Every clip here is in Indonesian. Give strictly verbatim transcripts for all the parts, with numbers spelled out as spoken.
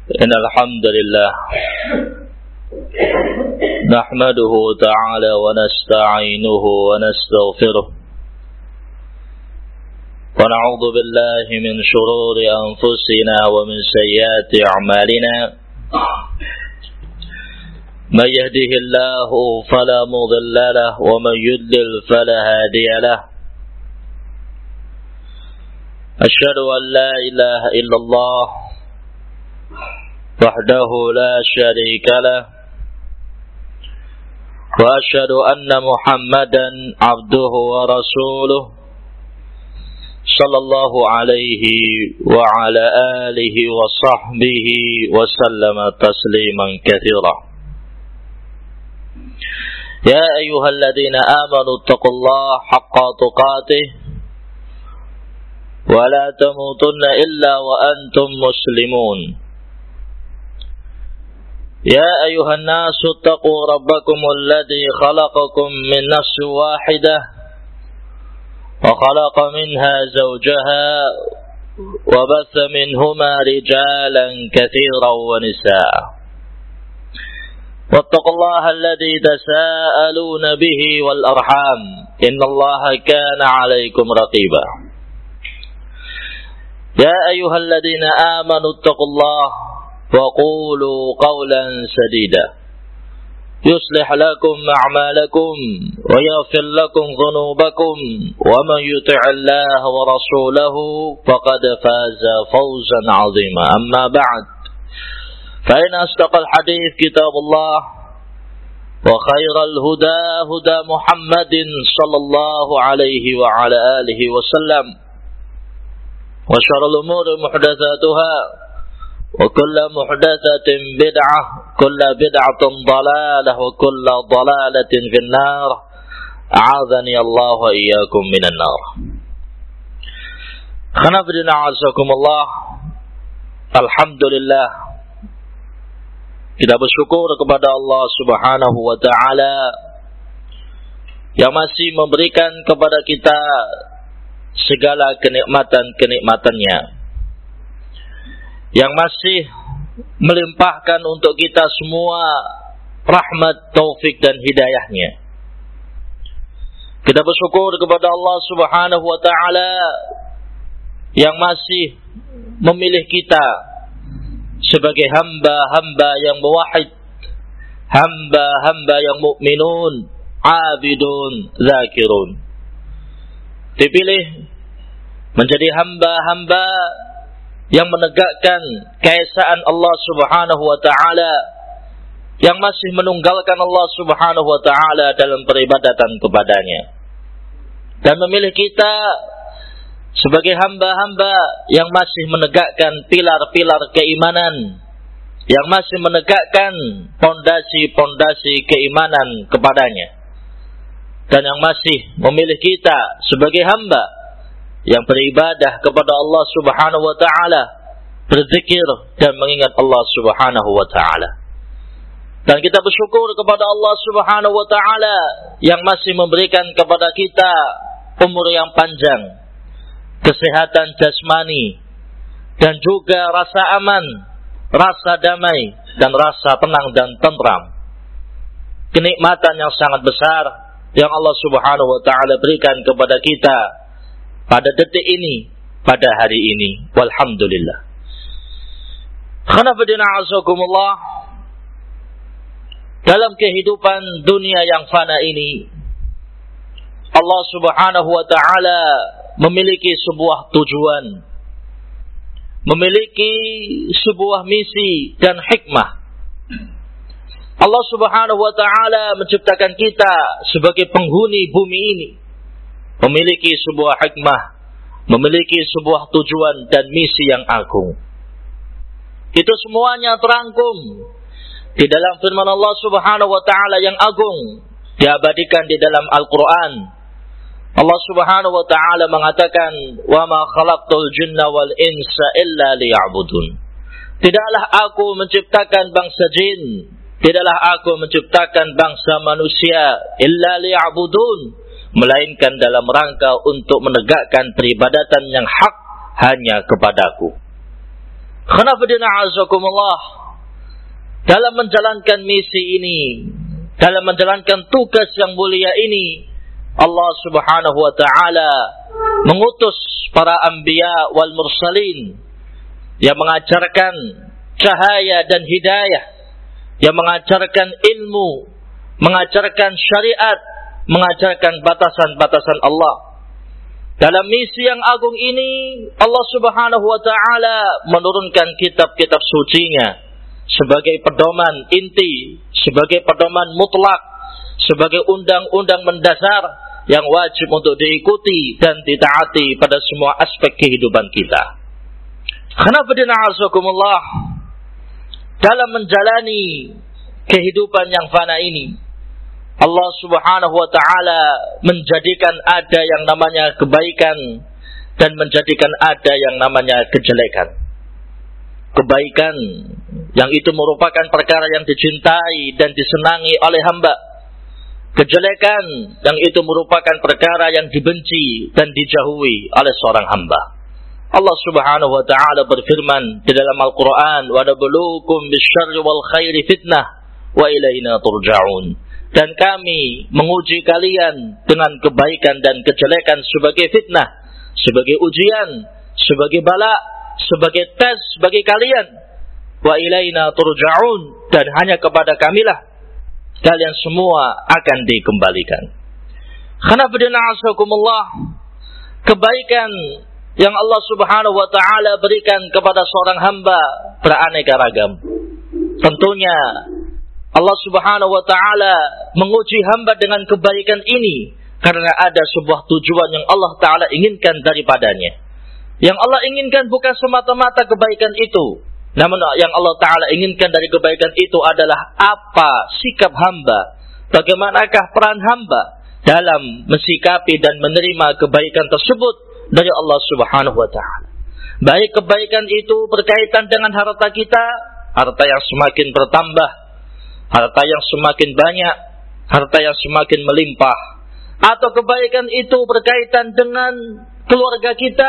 إن الحمد لله نحمده تعالى ونستعينه ونستغفره ونعوذ بالله من شرور أنفسنا ومن سيئات أعمالنا من يهده الله فلا مضل له ومن يضلل فلا هادي له أشهد أن لا إله إلا الله وحده لا شريك له وأشهد أن محمدا عبده ورسوله صلى الله عليه وعلى آله وصحبه وسلم تسليما كثيرا يا أيها الذين آمنوا اتقوا الله حق تقاته ولا تموتن إلا وأنتم مسلمون يا أيها الناس اتقوا ربكم الذي خلقكم من نفس واحدة وخلق منها زوجها وبث منهما رجالا كثيرا ونساء واتقوا الله الذي تساءلون به والأرحام إن الله كان عليكم رقيبا يا أيها الذين آمنوا اتقوا الله وقولوا قولا سديدا يصلح لكم أعمالكم ويغفر لكم ذنوبكم ومن يطع الله ورسوله فقد فاز فوزا عظيما أما بعد فإن أصدق الحديث كتاب الله وخير الهدى هدى محمد صلى الله عليه وعلى آله وسلم وشر الأمور محدثاتها وكل محدثة بدعة كل بدعة ضلالة وكل ضلالة في النار أعاذني الله وإياكم من النار. Khanafidina a'azakumullah. Alhamdulillah, kita bersyukur kepada Allah Subhanahu wa ta'ala yang masih memberikan kepada kita segala kenikmatan-kenikmatannya, yang masih melimpahkan untuk kita semua rahmat, taufik dan hidayahnya. Kita bersyukur kepada Allah Subhanahu wa ta'ala yang masih memilih kita sebagai hamba-hamba yang muwahhid, hamba-hamba yang mukminun, abidun, zakirun. Dipilih menjadi hamba-hamba yang menegakkan keesaan Allah Subhanahu wa ta'ala, yang masih menunggalkan Allah Subhanahu wa ta'ala dalam peribadatan kepadanya, dan memilih kita sebagai hamba-hamba yang masih menegakkan pilar-pilar keimanan, yang masih menegakkan pondasi-pondasi keimanan kepadanya, dan yang masih memilih kita sebagai hamba yang beribadah kepada Allah Subhanahu wa ta'ala, berzikir dan mengingat Allah Subhanahu wa ta'ala. Dan kita bersyukur kepada Allah Subhanahu wa ta'ala yang masih memberikan kepada kita umur yang panjang, kesehatan jasmani, dan juga rasa aman, rasa damai, dan rasa tenang dan tentram. Kenikmatan yang sangat besar yang Allah Subhanahu wa ta'ala berikan kepada kita pada detik ini, pada hari ini. Walhamdulillah. Khanafidina a'azakumullah. Dalam kehidupan dunia yang fana ini, Allah Subhanahu wa ta'ala memiliki sebuah tujuan, memiliki sebuah misi dan hikmah. Allah Subhanahu wa ta'ala menciptakan kita sebagai penghuni bumi ini, memiliki sebuah hikmah, memiliki sebuah tujuan dan misi yang agung. Itu semuanya terangkum di dalam firman Allah Subhanahu wa ta'ala yang agung, diabadikan di dalam Al-Quran. Allah Subhanahu wa ta'ala mengatakan, "Wa ma khalaqtul jinna wal insa illa liya'budun." Tidaklah aku menciptakan bangsa jin, tidaklah aku menciptakan bangsa manusia illa liya'budun, melainkan dalam rangka untuk menegakkan peribadatan yang hak hanya kepadaku. Khonafidina azakumullah, dalam menjalankan misi ini, dalam menjalankan tugas yang mulia ini, Allah subhanahu wa ta'ala mengutus para anbiya wal mursalin yang mengajarkan cahaya dan hidayah, yang mengajarkan ilmu, mengajarkan syariat, mengajarkan batasan-batasan Allah. Dalam misi yang agung ini, Allah subhanahu wa ta'ala menurunkan kitab-kitab sucinya sebagai pedoman inti, sebagai pedoman mutlak, sebagai undang-undang mendasar yang wajib untuk diikuti dan ditaati pada semua aspek kehidupan kita. Khonafidina azakumullah, dalam menjalani kehidupan yang fana ini, Allah subhanahu wa ta'ala menjadikan ada yang namanya kebaikan dan menjadikan ada yang namanya kejelekan. Kebaikan yang itu merupakan perkara yang dicintai dan disenangi oleh hamba. Kejelekan yang itu merupakan perkara yang dibenci dan dijauhi oleh seorang hamba. Allah subhanahu wa ta'ala berfirman di dalam Al-Quran, وَنَبْلُوكُمْ بِالشَّرِّ وَالْخَيْرِ فِتْنَةً وَإِلَيْنَا تُرْجَعُونَ. Dan kami menguji kalian dengan kebaikan dan kejelekan sebagai fitnah, sebagai ujian, sebagai bala, sebagai tes bagi kalian. وَإِلَيْنَا تُرْجَعُونَ. Dan hanya kepada kamilah kalian semua akan dikembalikan. Khonafidina azakumullah, kebaikan yang Allah subhanahu wa ta'ala berikan kepada seorang hamba beraneka ragam. Tentunya Allah subhanahu wa ta'ala menguji hamba dengan kebaikan ini karena ada sebuah tujuan yang Allah ta'ala inginkan daripadanya. Yang Allah inginkan bukan semata-mata kebaikan itu, namun yang Allah ta'ala inginkan dari kebaikan itu adalah apa sikap hamba, bagaimanakah peran hamba dalam mensikapi dan menerima kebaikan tersebut dari Allah subhanahu wa ta'ala. Baik kebaikan itu berkaitan dengan harta kita, harta yang semakin bertambah, harta yang semakin banyak, harta yang semakin melimpah, atau kebaikan itu berkaitan dengan keluarga kita,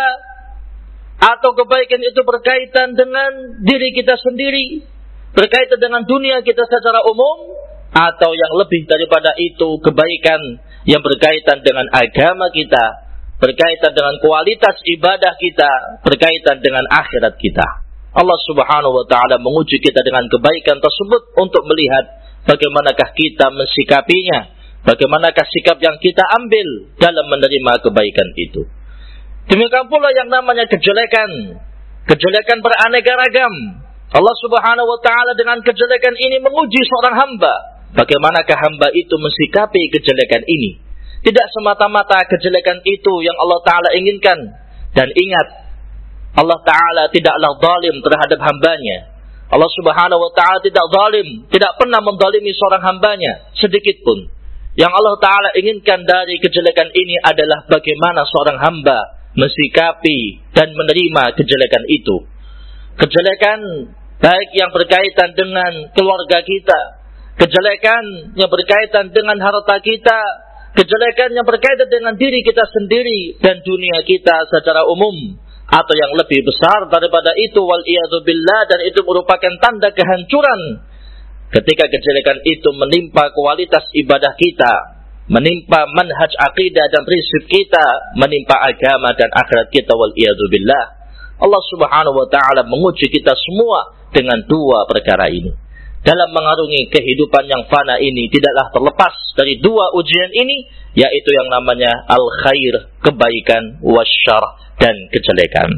atau kebaikan itu berkaitan dengan diri kita sendiri, berkaitan dengan dunia kita secara umum, atau yang lebih daripada itu kebaikan yang berkaitan dengan agama kita, berkaitan dengan kualitas ibadah kita, berkaitan dengan akhirat kita. Allah subhanahu wa ta'ala menguji kita dengan kebaikan tersebut untuk melihat bagaimanakah kita mensikapinya, bagaimanakah sikap yang kita ambil dalam menerima kebaikan itu. Demikian pula yang namanya kejelekan. Kejelekan beraneka ragam. Allah subhanahu wa ta'ala dengan kejelekan ini menguji seorang hamba. Bagaimanakah hamba itu mensikapi kejelekan ini. Tidak semata-mata kejelekan itu yang Allah ta'ala inginkan. Dan ingat, Allah ta'ala tidaklah zalim terhadap hambanya. Allah subhanahu wa ta'ala tidak zalim, tidak pernah menzalimi seorang hambanya sedikit pun. Yang Allah ta'ala inginkan dari kejelekan ini adalah bagaimana seorang hamba mensikapi dan menerima kejelekan itu. Kejelekan baik yang berkaitan dengan keluarga kita, kejelekan yang berkaitan dengan harta kita, kejelekan yang berkaitan dengan diri kita sendiri dan dunia kita secara umum, atau yang lebih besar daripada itu, wal iyadzu billah, dan itu merupakan tanda kehancuran ketika kejelekan itu menimpa kualitas ibadah kita, menimpa manhaj akidah dan prinsip kita, menimpa agama dan akhirat kita, wal iyadzu billah. Allah subhanahu wa ta'ala menguji kita semua dengan dua perkara ini. Dalam mengarungi kehidupan yang fana ini tidaklah terlepas dari dua ujian ini, yaitu yang namanya al-khair, kebaikan, wasyarr, dan kejelekan.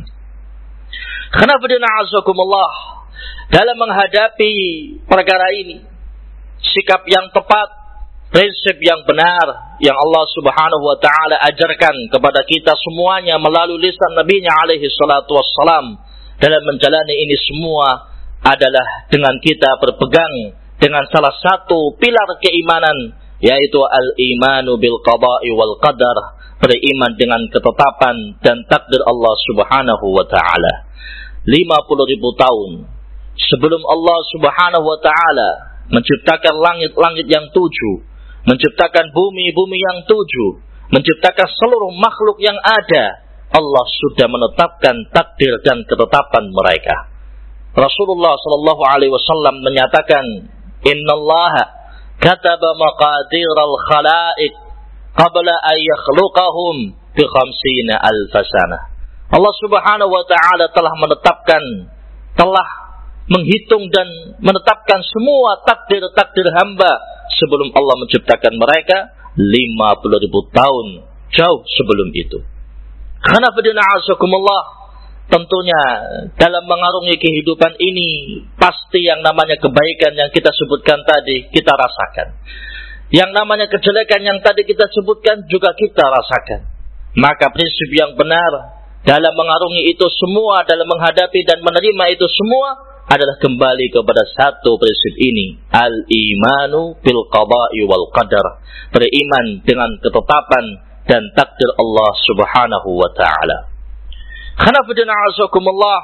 Khonafidina azakumullah, dalam menghadapi perkara ini, sikap yang tepat, prinsip yang benar yang Allah subhanahu wa ta'ala ajarkan kepada kita semuanya melalui lisan Nabi-Nya alaihi salatu wassalam dalam menjalani ini semua adalah dengan kita berpegang dengan salah satu pilar keimanan, yaitu al-imanu bil qada'i wal qadar, beriman dengan ketetapan dan takdir Allah subhanahu wa ta'ala. lima puluh ribu tahun sebelum Allah subhanahu wa ta'ala menciptakan langit-langit yang tujuh, menciptakan bumi-bumi yang tujuh, menciptakan seluruh makhluk yang ada, Allah sudah menetapkan takdir dan ketetapan mereka. Rasulullah sallallahu alaihi wasallam menyatakan, "Innallaha kataba maqadiral khalaiq qabla an yakhluqahum bi khamsina alf sanah." Allah Subhanahu wa taala telah menetapkan, telah menghitung dan menetapkan semua takdir-takdir hamba sebelum Allah menciptakan mereka lima puluh ribu tahun jauh sebelum itu. Karena fadina azakumullah, tentunya dalam mengarungi kehidupan ini pasti yang namanya kebaikan yang kita sebutkan tadi kita rasakan. Yang namanya kejelekan yang tadi kita sebutkan juga kita rasakan. Maka prinsip yang benar dalam mengarungi itu semua, dalam menghadapi dan menerima itu semua adalah kembali kepada satu prinsip ini, al-imanu bil qada'i wal qadar, beriman dengan ketetapan dan takdir Allah Subhanahu wa taala. Khanafuddin a'azakumullah,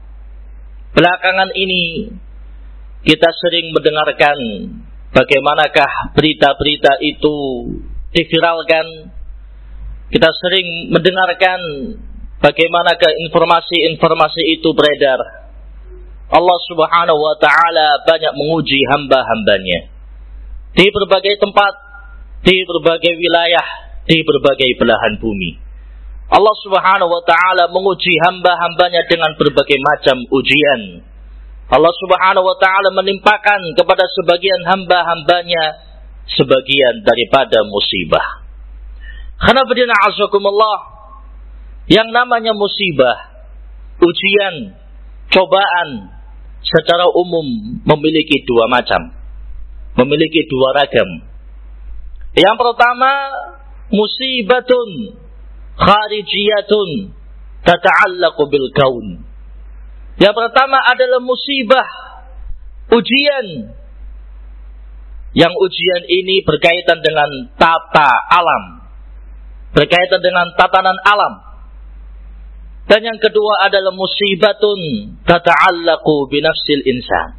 belakangan ini kita sering mendengarkan bagaimanakah berita-berita itu diviralkan. Kita sering mendengarkan bagaimanakah informasi-informasi itu beredar. Allah Subhanahu wa taala banyak menguji hamba-hambanya di berbagai tempat, di berbagai wilayah, di berbagai belahan bumi. Allah Subhanahu wa taala menguji hamba-hambanya dengan berbagai macam ujian. Allah Subhanahu wa taala menimpakan kepada sebagian hamba-hambanya sebagian daripada musibah. Khanafuddin a'azakumullah, yang namanya musibah, ujian, cobaan secara umum memiliki dua macam, memiliki dua ragam. Yang pertama, musibatun kharijiyatun tata'allaqu bil kaun. Yang pertama adalah musibah, ujian. Yang ujian ini berkaitan dengan tata alam, berkaitan dengan tatanan alam. Dan yang kedua adalah musibatun tata'allaqu bi nafsil insan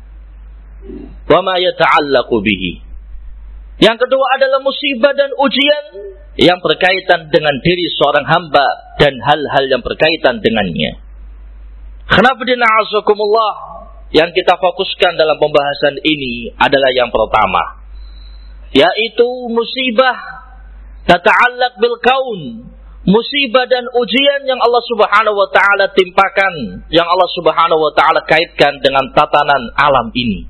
wa ma yata'allaqu bihi. Yang kedua adalah musibah dan ujian yang berkaitan dengan diri seorang hamba dan hal-hal yang berkaitan dengannya. Khanafuddin a'azakumullah, yang kita fokuskan dalam pembahasan ini adalah yang pertama, yaitu musibah tata'allaq bil kaun, musibah dan ujian yang Allah Subhanahu wa taala timpakan, yang Allah Subhanahu wa taala kaitkan dengan tatanan alam ini.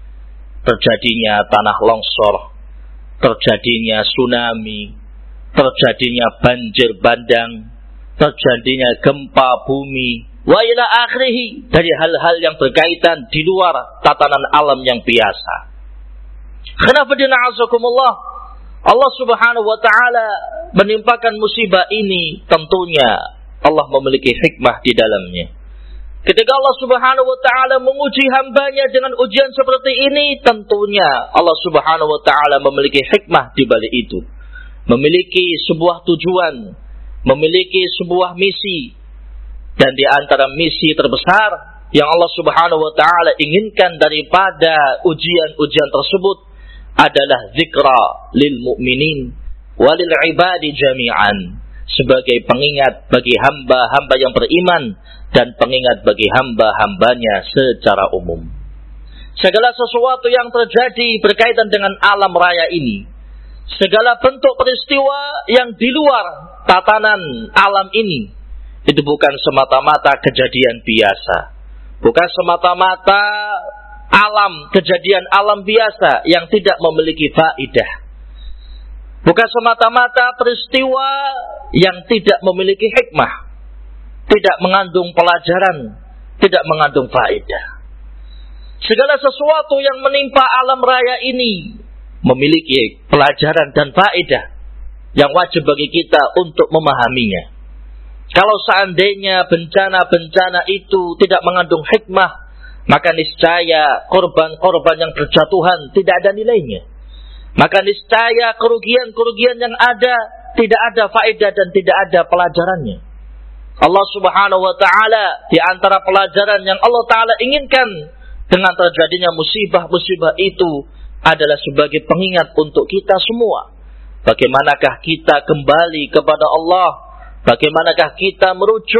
Terjadinya tanah longsor, terjadinya tsunami, terjadinya banjir bandang, terjadinya gempa bumi, wa ila akhirih, dari hal-hal yang berkaitan di luar tatanan alam yang biasa. Khanafuddin a'azakumullah, Allah Subhanahu wa taala menimpakan musibah ini, tentunya Allah memiliki hikmah di dalamnya. Ketika Allah Subhanahu wa taala menguji hambanya dengan ujian seperti ini, tentunya Allah Subhanahu wa taala memiliki hikmah di balik itu. Memiliki sebuah tujuan, memiliki sebuah misi. Dan di antara misi terbesar yang Allah Subhanahu wa taala inginkan daripada ujian-ujian tersebut adalah zikra lil mu'minin walil ibadi jami'an, sebagai pengingat bagi hamba-hamba yang beriman dan pengingat bagi hamba-hambanya secara umum. Segala sesuatu yang terjadi berkaitan dengan alam raya ini, segala bentuk peristiwa yang di luar tatanan alam ini, itu bukan semata-mata kejadian biasa, bukan semata-mata alam, kejadian alam biasa yang tidak memiliki faidah, bukan semata-mata peristiwa yang tidak memiliki hikmah, tidak mengandung pelajaran, tidak mengandung faidah. Segala sesuatu yang menimpa alam raya ini memiliki pelajaran dan faidah yang wajib bagi kita untuk memahaminya. Kalau seandainya bencana-bencana itu tidak mengandung hikmah, maka niscaya korban-korban yang berjatuhan tidak ada nilainya. Maka niscaya kerugian-kerugian yang ada tidak ada faedah dan tidak ada pelajarannya. Allah Subhanahu wa taala, di antara pelajaran yang Allah taala inginkan dengan terjadinya musibah-musibah itu adalah sebagai pengingat untuk kita semua. Bagaimanakah kita kembali kepada Allah? Bagaimanakah kita merujuk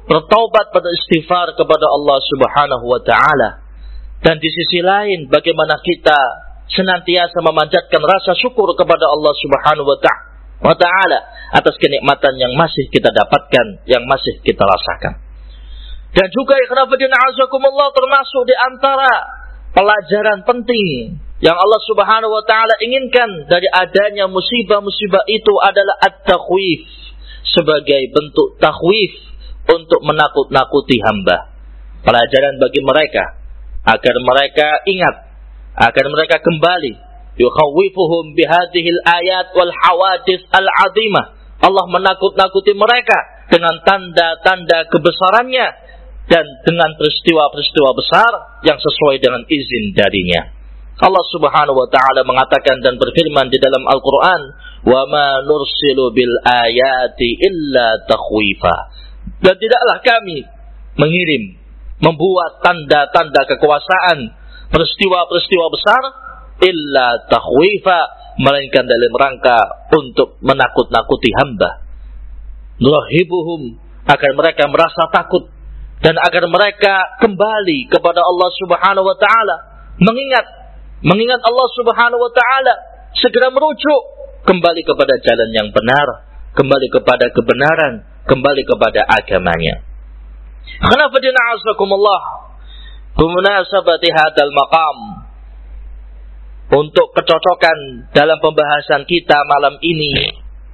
bertaubat, beristighfar kepada Allah Subhanahu wa taala. Dan di sisi lain bagaimana kita senantiasa memanjatkan rasa syukur kepada Allah Subhanahu wa taala atas kenikmatan yang masih kita dapatkan, yang masih kita rasakan. Dan juga ikhwanafiddin a'azakumullah, termasuk di antara pelajaran penting yang Allah Subhanahu wa taala inginkan dari adanya musibah-musibah itu adalah at-takhwif, sebagai bentuk takhwif untuk menakut-nakuti hamba. Pelajaran bagi mereka agar mereka ingat, agar mereka kembali. Yukhawwifuhum bihadhil ayat wal hawadits al-'azimah. Allah menakut-nakuti mereka dengan tanda-tanda kebesarannya dan dengan peristiwa-peristiwa besar yang sesuai dengan izin darinya. Allah Subhanahu wa taala mengatakan dan berfirman di dalam Al-Qur'an, "Wa ma nursilu bil ayati illa takhwifa." Dan tidaklah kami mengirim, membuat tanda-tanda kekuasaan, peristiwa-peristiwa besar illa takhwifa, melainkan dalam rangka untuk menakut-nakuti hamba. Nurahibuhum, agar mereka merasa takut dan agar mereka kembali kepada Allah Subhanahu wa taala, mengingat Mengingat Allah Subhanahu wa taala, segera merujuk kembali kepada jalan yang benar, kembali kepada kebenaran, kembali kepada agamanya. Khanafiddin a'azakumullah, bimunasabati hadzal maqam, untuk kecocokan dalam pembahasan kita malam ini,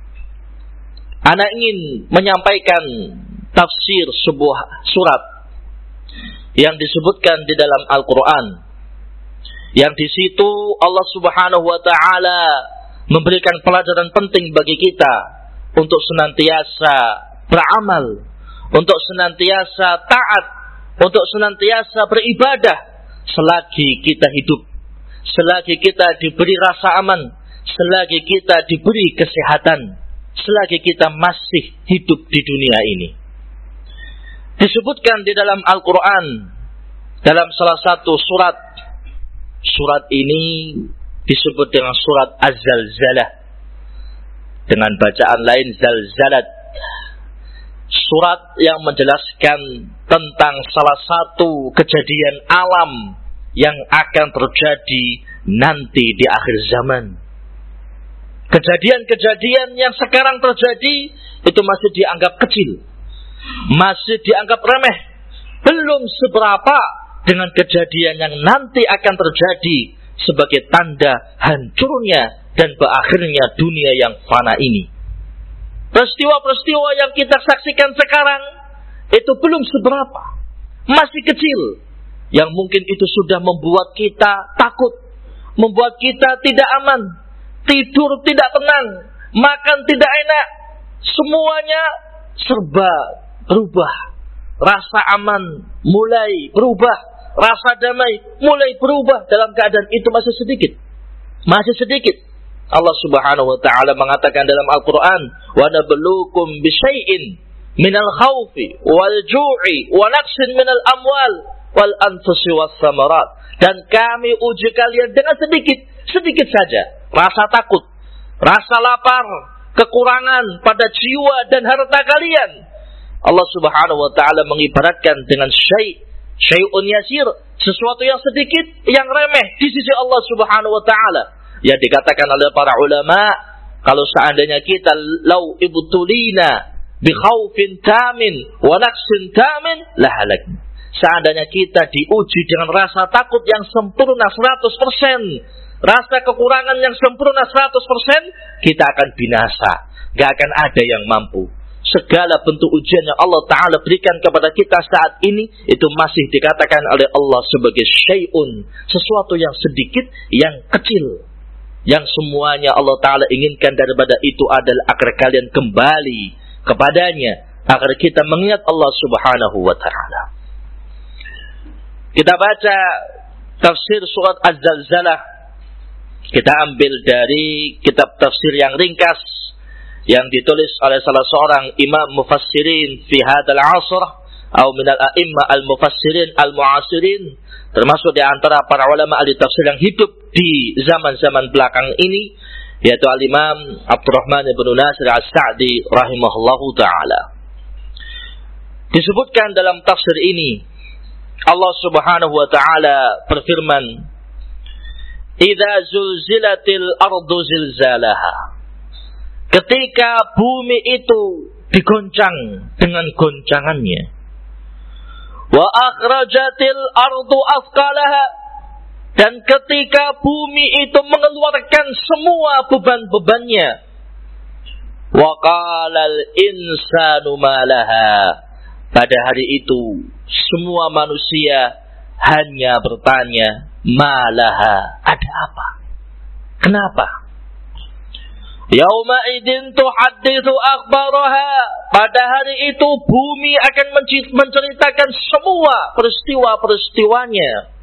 ana ingin menyampaikan tafsir sebuah surat yang disebutkan di dalam Al-Qur'an, yang di situ Allah Subhanahu wa taala memberikan pelajaran penting bagi kita untuk senantiasa beramal, untuk senantiasa taat, untuk senantiasa beribadah selagi kita hidup, selagi kita diberi rasa aman, selagi kita diberi kesehatan, selagi kita masih hidup di dunia ini. Disebutkan di dalam Al-Qur'an, dalam salah satu surat. Surat ini disebut dengan surat Az-Zalzalah, dengan bacaan lain Zalzalat. Surat yang menjelaskan tentang salah satu kejadian alam yang akan terjadi nanti di akhir zaman. Kejadian-kejadian yang sekarang terjadi itu masih dianggap kecil, masih dianggap remeh, belum seberapa dengan kejadian yang nanti akan terjadi sebagai tanda hancurnya dan berakhirnya dunia yang fana ini. Peristiwa-peristiwa yang kita saksikan sekarang itu belum seberapa, masih kecil, yang mungkin itu sudah membuat kita takut, membuat kita tidak aman, tidur tidak tenang, makan tidak enak, semuanya serba berubah. Rasa aman mulai berubah, rasa damai mulai berubah, dalam keadaan itu masih sedikit. Masih sedikit. Allah Subhanahu wa taala mengatakan dalam Al-Qur'an, "Wa nabluukum bisyai'in minal khaufi wal ju'i wa naqsin minal amwal wal anfusi was samarat." Dan kami uji kalian dengan sedikit, sedikit saja rasa takut, rasa lapar, kekurangan pada jiwa dan harta kalian. Allah Subhanahu wa taala mengibaratkan dengan syai', syai'un yasir, sesuatu yang sedikit, yang remeh di sisi Allah Subhanahu wa taala. Ya, dikatakan oleh para ulama, kalau seandainya kita lau ibtulina bi khaufin tamin wa naqsin tamin la halakna. Seandainya kita diuji dengan rasa takut yang sempurna seratus persen, rasa kekurangan yang sempurna seratus persen, kita akan binasa. Gak akan ada yang mampu. Segala bentuk ujian yang Allah Ta'ala berikan kepada kita saat ini, itu masih dikatakan oleh Allah sebagai syai'un, sesuatu yang sedikit, yang kecil. Yang semuanya Allah Ta'ala inginkan daripada itu adalah agar kalian kembali kepadanya, agar kita mengingat Allah Subhanahu wa Ta'ala. Kita baca tafsir surat Az-Zalzalah. Kita ambil dari kitab tafsir yang ringkas yang ditulis oleh salah seorang imam mufassirin fi hadzal asr atau minal a'immah al-mufassirin al-mu'asirin, termasuk di antara para ulama ahli tafsir yang hidup di zaman-zaman belakang ini, yaitu al-Imam Abdurrahman ibn Nasir as-Sa'di rahimahullahu taala. Disebutkan dalam tafsir ini, Allah Subhanahu wa taala berfirman, "Idza zulzilatil ardu zilzalaha." Ketika bumi itu digoncang dengan goncangannya. Wa akhrajatil ardu athqalaha. Dan ketika bumi itu mengeluarkan semua beban-bebannya. Wa qalal insanu malaha. Pada hari itu semua manusia hanya bertanya, malaha, ada apa? Kenapa? Yauma idin tuhadditsu akhbaraha. Pada hari itu bumi akan menceritakan semua peristiwa-peristiwanya.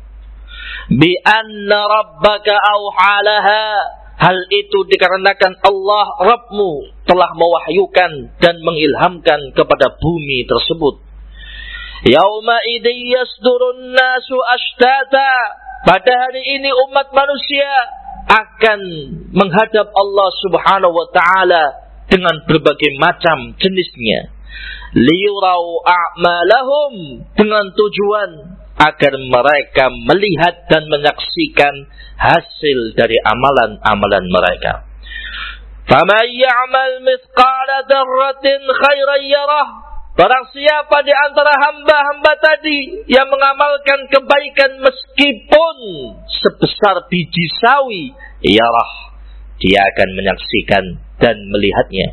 Bi anna rabbaka auhalaha. Hal itu dikarenakan Allah Rabbmu telah mewahyukan dan mengilhamkan kepada bumi tersebut. Yauma idin yasdurun nasu ashtata. Pada hari ini umat manusia akan menghadap Allah Subhanahu wa taala dengan berbagai macam jenisnya. Liyurau a'malahum, dengan tujuan agar mereka melihat dan menyaksikan hasil dari amalan-amalan mereka. Faman ya'mal mithqala dzarratin khairan yarah. Barang siapa di antara hamba-hamba tadi yang mengamalkan kebaikan meskipun sebesar biji sawi, yarah, dia akan menyaksikan dan melihatnya.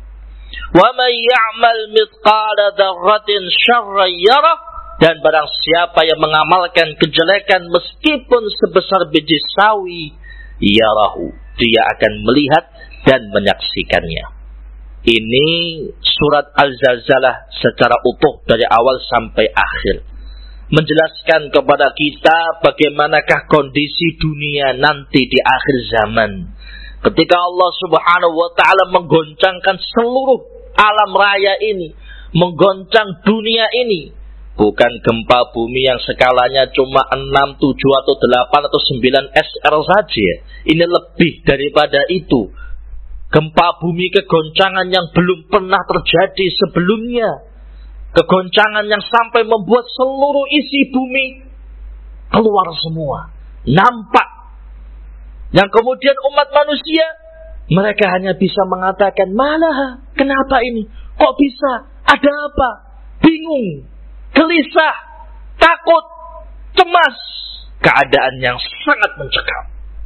Wa man ya'mal mithqala dzarratin syarran yarah. Dan barang siapa yang mengamalkan kejelekan meskipun sebesar biji sawi, yarahu, dia akan melihat dan menyaksikannya. Ini surat Al-Zalzalah secara utuh dari awal sampai akhir, menjelaskan kepada kita bagaimanakah kondisi dunia nanti di akhir zaman. Ketika Allah Subhanahu wa taala menggoncangkan seluruh alam raya ini, menggoncang dunia ini. Bukan gempa bumi yang skalanya cuma enam, tujuh, atau delapan, atau sembilan S R saja. Ini lebih daripada itu. Gempa bumi kegoncangan yang belum pernah terjadi sebelumnya. Kegoncangan yang sampai membuat seluruh isi bumi keluar semua. Nampak. Yang kemudian umat manusia, mereka hanya bisa mengatakan, malah, kenapa ini? Kok bisa? Ada apa? Bingung. Gelisah, takut, cemas, keadaan yang sangat mencekam.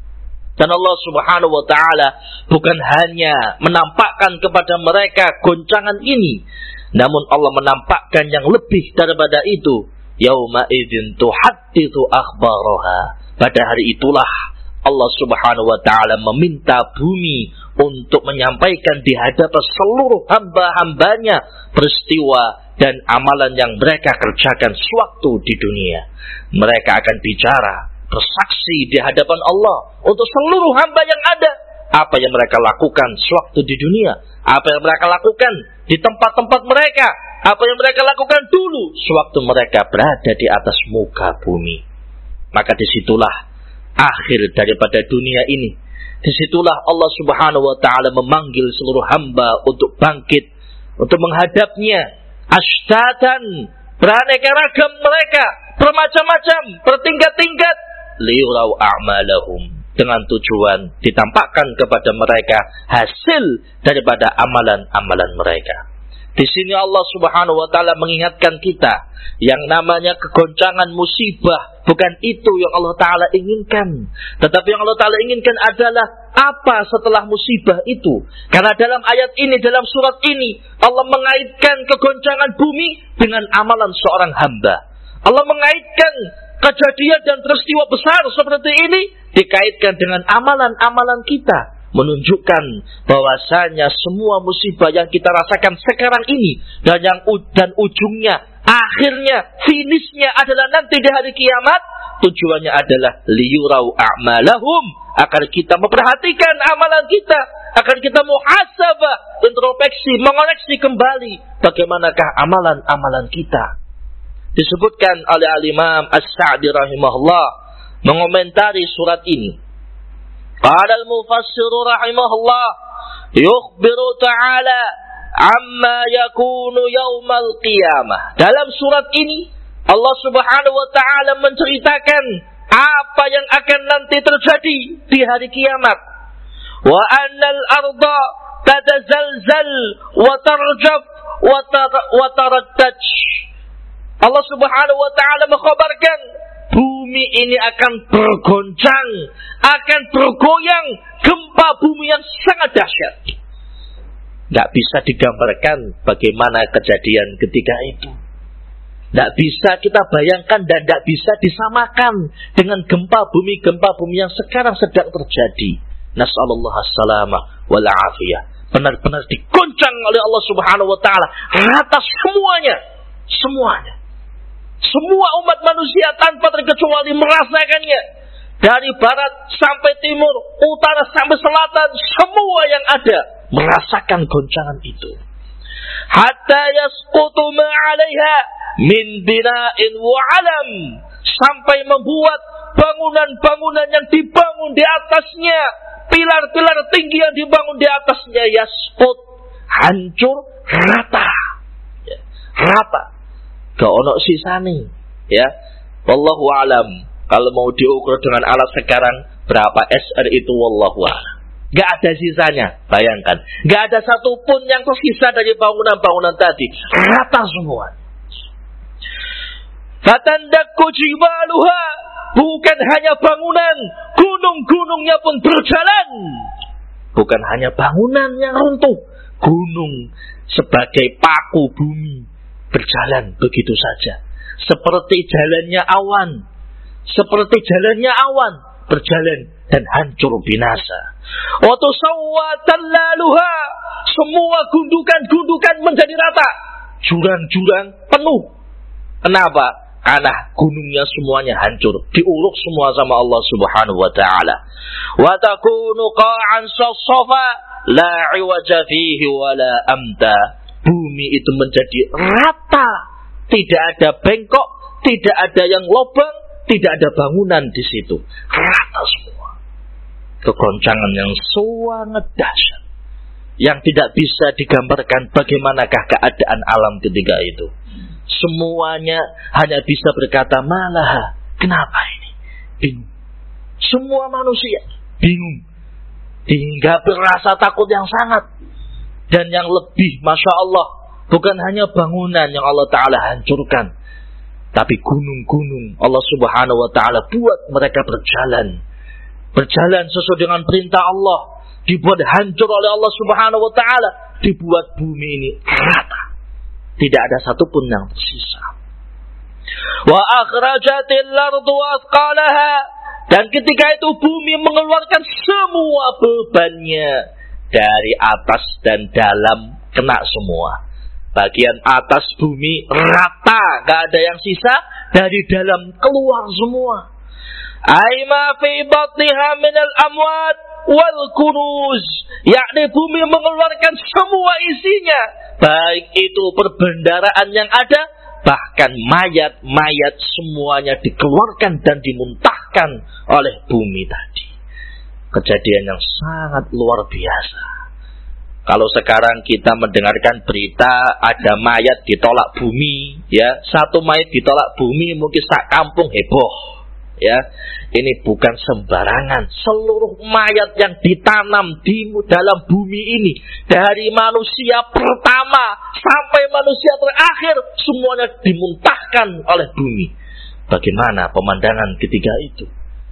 Dan Allah Subhanahu wa taala bukan hanya menampakkan kepada mereka goncangan ini, namun Allah menampakkan yang lebih daripada itu. Yauma idzin tuhadditsu akhbaraha. Pada hari itulah Allah Subhanahu wa taala meminta bumi untuk menyampaikan di hadapan seluruh hamba-hambanya peristiwa dan amalan yang mereka kerjakan sewaktu di dunia. Mereka akan bicara, bersaksi di hadapan Allah untuk seluruh hamba yang ada. Apa yang mereka lakukan sewaktu di dunia, apa yang mereka lakukan di tempat-tempat mereka, apa yang mereka lakukan dulu sewaktu mereka berada di atas muka bumi. Maka disitulah akhir daripada dunia ini. Disitulah Allah Subhanahu wa ta'ala memanggil seluruh hamba untuk bangkit, untuk menghadapnya. Ashtatan, beraneka ragam mereka, bermacam-macam, bertingkat-tingkat. Liyurau a'malahum, dengan tujuan ditampakkan kepada mereka hasil daripada amalan-amalan mereka. Di sini Allah Subhanahu wa taala mengingatkan kita, yang namanya kegoncangan musibah bukan itu yang Allah taala inginkan. Tetapi yang Allah taala inginkan adalah apa setelah musibah itu. Karena dalam ayat ini, dalam surat ini, Allah mengaitkan kegoncangan bumi dengan amalan seorang hamba. Allah mengaitkan kejadian dan peristiwa besar seperti ini dikaitkan dengan amalan-amalan kita, menunjukkan bahwasanya semua musibah yang kita rasakan sekarang ini dan yang dan ujungnya, akhirnya, finishnya adalah nanti di hari kiamat, tujuannya adalah liyurau a'malahum, agar kita memperhatikan amalan kita, agar kita muhasabah, introspeksi, mengoreksi kembali bagaimanakah amalan-amalan kita. Disebutkan oleh Al-Imam As-Sa'di rahimahullah mengomentari surat ini. Qala al-mufassiru rahimahullah, yukhbiru ta'ala amma yakunu yaumal qiyamah. Dalam surat ini Allah Subhanahu wa taala menceritakan apa yang akan nanti terjadi di hari kiamat. Wa annal arda tatazalzal wa tarjaf wa taraddaj. Allah Subhanahu wa taala mengkhabarkan bumi ini akan bergoncang, akan bergoyang, gempa bumi yang sangat dahsyat. Tidak bisa digambarkan bagaimana kejadian ketika itu. Tidak bisa kita bayangkan dan tidak bisa disamakan dengan gempa bumi-gempa bumi yang sekarang sedang terjadi. Nas'alullah as-salamah wal afiyah. Benar-benar digoncang oleh Allah Subhanahu wa taala, rata semuanya, semuanya. Semua umat manusia tanpa terkecuali merasakannya. Dari barat sampai timur, utara sampai selatan, semua yang ada merasakan goncangan itu. Hatta yasqutu ma 'alaiha min bina'in wa 'alam, sampai membuat bangunan-bangunan yang dibangun di atasnya, pilar-pilar tinggi yang dibangun di atasnya, yasqut, hancur, rata. Ya, rata. Gak ono sisane, ya. Wallahu alam. Kalau mau diukur dengan alat sekarang berapa S R itu, wallahu alam. Gak ada sisanya, bayangkan. Gak ada satupun yang tersisa dari bangunan-bangunan tadi, rata semua. Fatandakku jibaluha, bukan hanya bangunan, gunung-gunungnya pun berjalan. Bukan hanya bangunan yang runtuh, gunung sebagai paku bumi berjalan begitu saja. Seperti jalannya awan, seperti jalannya awan berjalan dan hancur binasa. Wa tusawwatan laluha, semua gundukan-gundukan menjadi rata, jurang-jurang penuh. Kenapa? Karena gunungnya semuanya hancur, diuruk semua sama Allah Subhanahu wa taala. Wa takunu qa'an safsafa la 'iwaja fihi wa la amta. Bumi itu menjadi rata, tidak ada bengkok, tidak ada yang lubang, tidak ada bangunan di situ, rata semua. Kegoncangan yang sangat dahsyat, yang tidak bisa digambarkan bagaimanakah keadaan alam ketika itu. Semuanya hanya bisa berkata, malah, kenapa ini? Bingung. Semua manusia bingung, hingga berasa takut yang sangat. Dan yang lebih, Masya Allah, bukan hanya bangunan yang Allah Ta'ala hancurkan, tapi gunung-gunung Allah Subhanahu wa Ta'ala buat mereka berjalan. Berjalan sesuai dengan perintah Allah, dibuat hancur oleh Allah Subhanahu wa Ta'ala, dibuat bumi ini rata. Tidak ada satupun yang tersisa. Wa akhrajatil ardu athqalaha, dan ketika itu bumi mengeluarkan semua bebannya. Dari atas dan dalam kena semua. Bagian atas bumi rata, gak ada yang sisa. Dari dalam keluar semua. Aima fi batniha minal amwat wal kunuz, yakni bumi mengeluarkan semua isinya, baik itu perbendaraan yang ada, bahkan mayat-mayat semuanya dikeluarkan dan dimuntahkan oleh bumi tadi. Kejadian yang sangat luar biasa. Kalau sekarang kita mendengarkan berita ada mayat ditolak bumi, ya, satu mayat ditolak bumi mungkin sak kampung heboh, ya. Ini bukan sembarangan. Seluruh mayat yang ditanam di dalam bumi ini, dari manusia pertama sampai manusia terakhir, semuanya dimuntahkan oleh bumi. Bagaimana pemandangan ketika itu?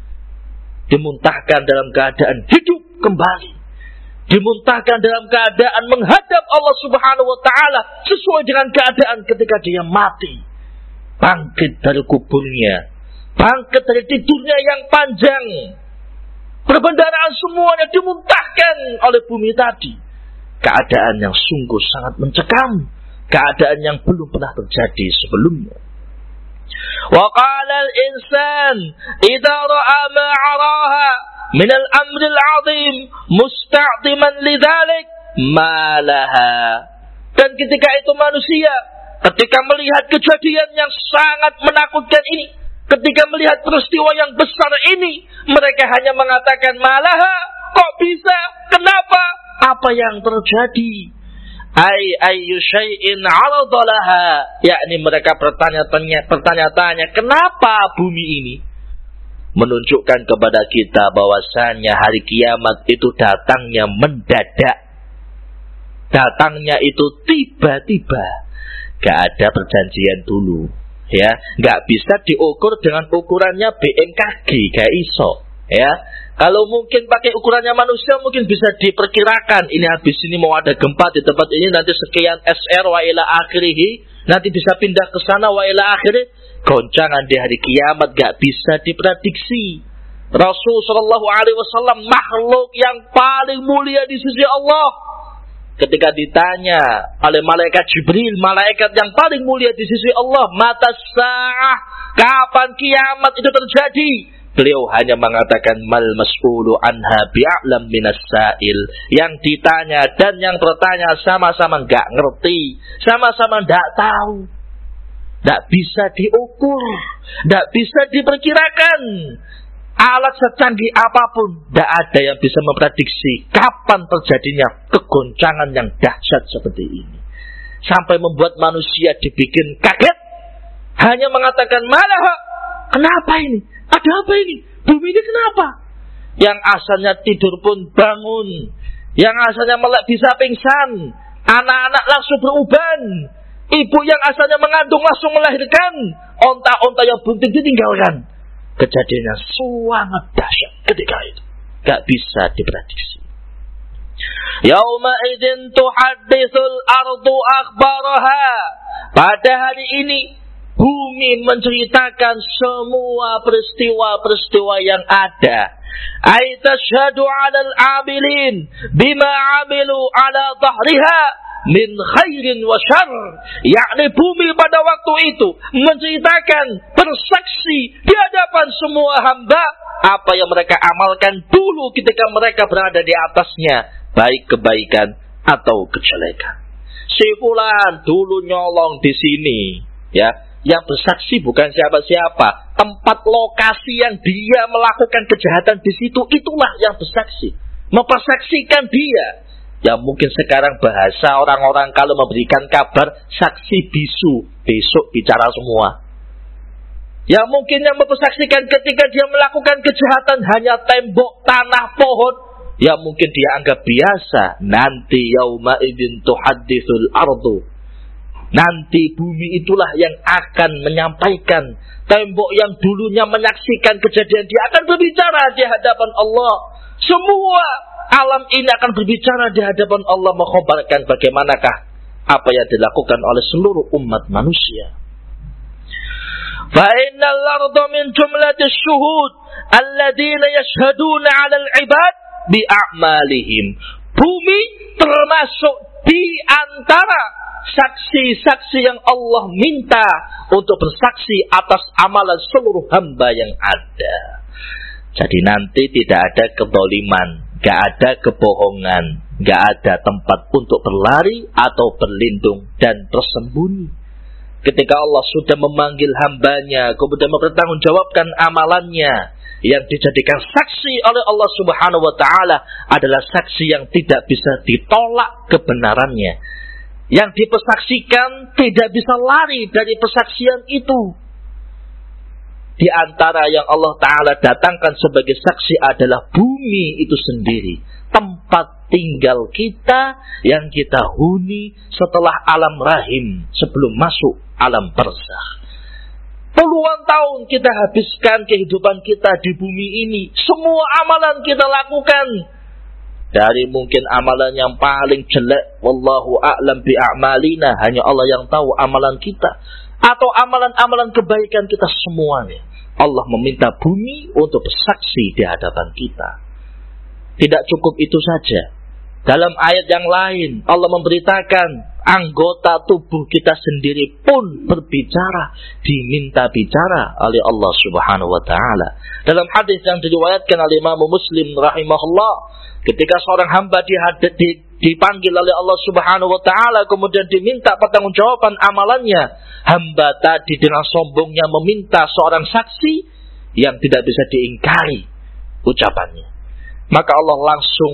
Dimuntahkan dalam keadaan hidup kembali, dimuntahkan dalam keadaan menghadap Allah Subhanahu wa Ta'ala sesuai dengan keadaan ketika dia mati, bangkit dari kuburnya, bangkit dari tidurnya yang panjang, perbendaraan semuanya dimuntahkan oleh bumi tadi. Keadaan yang sungguh sangat mencekam, keadaan yang belum pernah terjadi sebelumnya. Wa qala al-insan idza ra'a ma 'araha min al-amr al-'azim musta'diman lidzalik ma laha. Dan ketika itu manusia, ketika melihat kejadian yang sangat menakutkan ini, ketika melihat peristiwa yang besar ini, mereka hanya mengatakan malaha, kok bisa, kenapa, apa yang terjadi, Ai ayyu syai'in 'aradalaha, yakni mereka bertanya-tanya bertanya-tanya kenapa bumi ini, menunjukkan kepada kita bahwasanya hari kiamat itu datangnya mendadak, datangnya itu tiba-tiba, gak ada perjanjian dulu, ya, gak bisa diukur dengan ukurannya B M K G, gak iso, ya. Kalau mungkin pakai ukurannya manusia mungkin bisa diperkirakan, ini habis ini mau ada gempa di tempat ini, nanti sekian S R wa ila akhirih, nanti bisa pindah ke sana wa ila akhirih. Goncangan di hari kiamat gak bisa diprediksi. Rasul sallallahu alaihi wasallam makhluk yang paling mulia di sisi Allah. Ketika ditanya oleh malaikat Jibril, malaikat yang paling mulia di sisi Allah, mata sa'ah, kapan kiamat itu terjadi? Beliau hanya mengatakan mal mas'ulu anha bi'a'lam minas sa'il. Yang ditanya dan yang bertanya sama-sama enggak ngerti, sama-sama enggak tahu. Enggak bisa diukur, enggak bisa diperkirakan. Alat secanggih apapun enggak ada yang bisa memprediksi kapan terjadinya kegoncangan yang dahsyat seperti ini. Sampai membuat manusia dibikin kaget, hanya mengatakan malah, kenapa ini? Ada apa ini? Bumi ini kenapa? Yang asalnya tidur pun bangun, yang asalnya melek bisa pingsan, anak-anak langsung beruban, ibu yang asalnya mengandung langsung melahirkan, onta-onta yang bunting ditinggalkan. Kejadiannya sangat dahsyat ketika itu, gak bisa diprediksi. Yauma idzin tuhadditsul ardu akhbaraha. Pada hari ini bumi menceritakan semua peristiwa-peristiwa yang ada. Ay tashhadu 'alal 'amilin bima 'amilu 'ala dhahriha min khairin wa syarr. Yakni bumi pada waktu itu menceritakan, bersaksi di hadapan semua hamba apa yang mereka amalkan dulu ketika mereka berada di atasnya, baik kebaikan atau kejelekan. Si fulan dulu nyolong di sini, ya. Yang bersaksi bukan siapa-siapa, tempat lokasi yang dia melakukan kejahatan di situ, itulah yang bersaksi, mempersaksikan dia. Ya mungkin sekarang bahasa orang-orang kalau memberikan kabar, saksi bisu, besok bicara semua. Ya mungkin yang mempersaksikan ketika dia melakukan kejahatan hanya tembok, tanah, pohon, ya mungkin dia anggap biasa. Nanti yauma idzin tuhadditsul ardu, nanti bumi itulah yang akan menyampaikan. Tembok yang dulunya menyaksikan kejadian, dia akan berbicara di hadapan Allah. Semua alam ini akan berbicara di hadapan Allah, mengkhabarkan bagaimanakah apa yang dilakukan oleh seluruh umat manusia. Fa innal arda min jumlatis syuhud alladziina yashhaduna 'alal 'ibad bi a'malihim. Bumi termasuk di antara saksi-saksi yang Allah minta untuk bersaksi atas amalan seluruh hamba yang ada. Jadi nanti tidak ada kezaliman, gak ada kebohongan, gak ada tempat untuk berlari atau berlindung dan bersembunyi. Ketika Allah sudah memanggil hambanya, kemudian mempertanggungjawabkan amalannya, yang dijadikan saksi oleh Allah Subhanahu wa Ta'ala adalah saksi yang tidak bisa ditolak kebenarannya. Yang dipersaksikan tidak bisa lari dari persaksian itu. Di antara yang Allah Ta'ala datangkan sebagai saksi adalah bumi itu sendiri, tempat tinggal kita yang kita huni setelah alam rahim, sebelum masuk alam barzakh. Puluhan tahun kita habiskan kehidupan kita di bumi ini, semua amalan kita lakukan. Dari mungkin amalan yang paling jelek, wallahu a'lam bi a'malina, hanya Allah yang tahu amalan kita, atau amalan-amalan kebaikan kita semuanya. Allah meminta bumi untuk bersaksi di hadapan kita. Tidak cukup itu saja. Dalam ayat yang lain Allah memberitakan anggota tubuh kita sendiri pun berbicara, diminta bicara oleh Allah Subhanahu wa Ta'ala. Dalam hadis yang diriwayatkan oleh Imam Muslim rahimahullah, ketika seorang hamba dihadap, di, dipanggil oleh Allah Subhanahu wa Ta'ala, kemudian diminta pertanggungjawaban amalannya, hamba tadi dengan sombongnya meminta seorang saksi yang tidak bisa diingkari ucapannya. Maka Allah langsung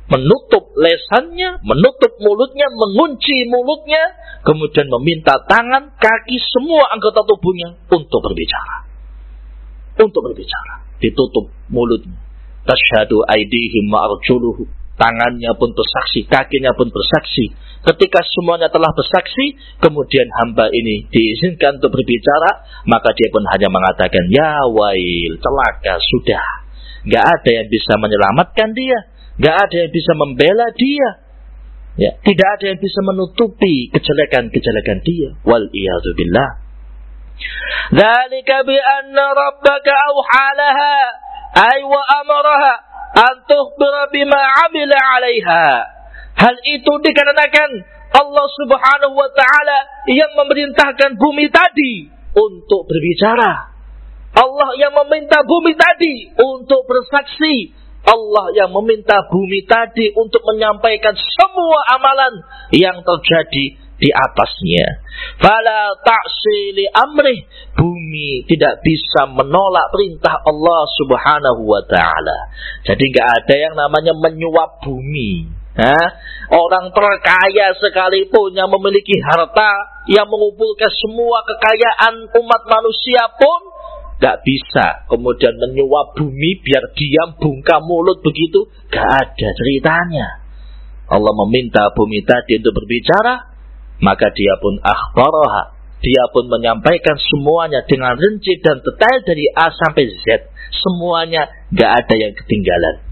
menutup lesannya, menutup mulutnya, mengunci mulutnya, kemudian meminta tangan, kaki, semua anggota tubuhnya untuk berbicara. Untuk berbicara. Ditutup mulutnya. Tasyhadu aydihim wa arjuluhum. Tangannya pun bersaksi, kakinya pun bersaksi. Ketika semuanya telah bersaksi, kemudian hamba ini diizinkan untuk berbicara, maka dia pun hanya mengatakan, ya wail, celaka, sudah. Gak ada yang bisa menyelamatkan dia. Gak ada yang bisa membela dia. Ya, tidak ada yang bisa menutupi kejelekan-kejelekan dia. Wal-iyadzu billah. Dzalika bi anna rabbaka awha laha ay wa amaraha an tukhbira bima 'amila 'alaiha. Hal itu dikarenakan Allah Subhanahu wa taala yang memerintahkan bumi tadi untuk berbicara. Allah yang meminta bumi tadi untuk bersaksi. Allah yang meminta bumi tadi untuk menyampaikan semua amalan yang terjadi di atasnya. Fala ta'si li amrih. Bumi tidak bisa menolak perintah Allah Subhanahu wa taala. Jadi enggak ada yang namanya menyuap bumi. Ha? Orang terkaya sekalipun yang memiliki harta, yang mengumpulkan semua kekayaan umat manusia pun gak bisa kemudian menyuap bumi biar diam bungkam mulut begitu. Gak ada ceritanya. Allah meminta bumi tadi untuk berbicara, maka dia pun akhbaraha. Dia pun menyampaikan semuanya dengan rinci dan detail dari A sampai Z. Semuanya gak ada yang ketinggalan.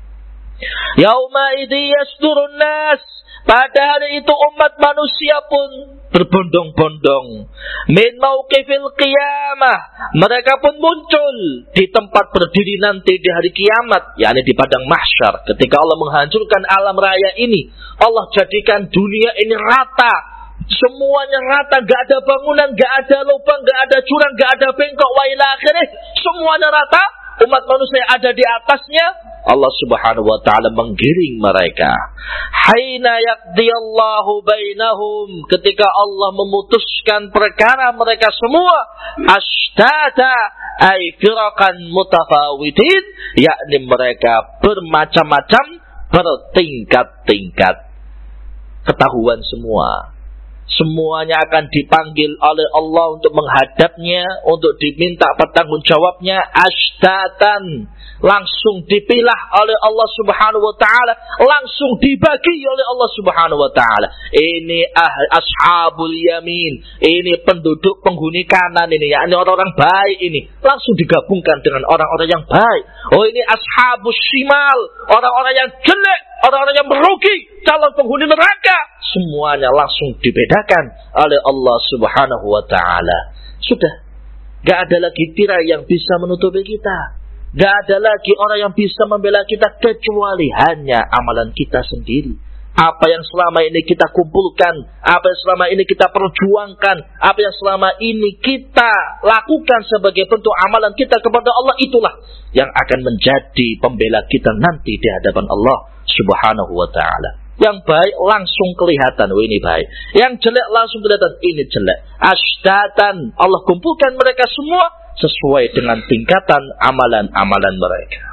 Yauma idzi yasdurun nas. Pada hari itu umat manusia pun berbondong-bondong. Min mauqifil qiyamah. Mereka pun muncul di tempat berdiri nanti di hari kiamat, yakni di padang mahsyar. Ketika Allah menghancurkan alam raya ini, Allah jadikan dunia ini rata. Semuanya rata, gak ada bangunan, gak ada lubang, gak ada jurang, gak ada bengkok, wa ila akhirih. Semuanya rata, umat manusia ada di atasnya. Allah Subhanahu wa taala menggiring mereka. Haina yaqdiyallahu bainahum, ketika Allah memutuskan perkara mereka semua, ashtata ay firaqan mutafawitin, yakni mereka bermacam-macam, bertingkat-tingkat. Ketahuan semua. Semuanya akan dipanggil oleh Allah untuk menghadapnya, untuk diminta pertanggungjawabnya. Ashtatan, langsung dipilah oleh Allah Subhanahu wa taala, langsung dibagi oleh Allah Subhanahu wa taala. Ini ah, ashabul yamin, ini penduduk penghuni kanan ini, yakni orang-orang baik ini, langsung digabungkan dengan orang-orang yang baik. Oh, ini ashabus shimal, orang-orang yang jelek, orang-orang yang merugi, calon penghuni neraka. Semuanya langsung dibedakan oleh Allah Subhanahu wa taala. Sudah, gak ada lagi tirai yang bisa menutupi kita. Gak ada lagi orang yang bisa membela kita kecuali hanya amalan kita sendiri. Apa yang selama ini kita kumpulkan, apa yang selama ini kita perjuangkan, apa yang selama ini kita lakukan sebagai bentuk amalan kita kepada Allah, itulah yang akan menjadi pembela kita nanti di hadapan Allah Subhanahu wa ta'ala. Yang baik langsung kelihatan, oh ini baik. Yang jelek langsung kelihatan, ini jelek. Ashdatan, Allah kumpulkan mereka semua sesuai dengan tingkatan amalan-amalan mereka.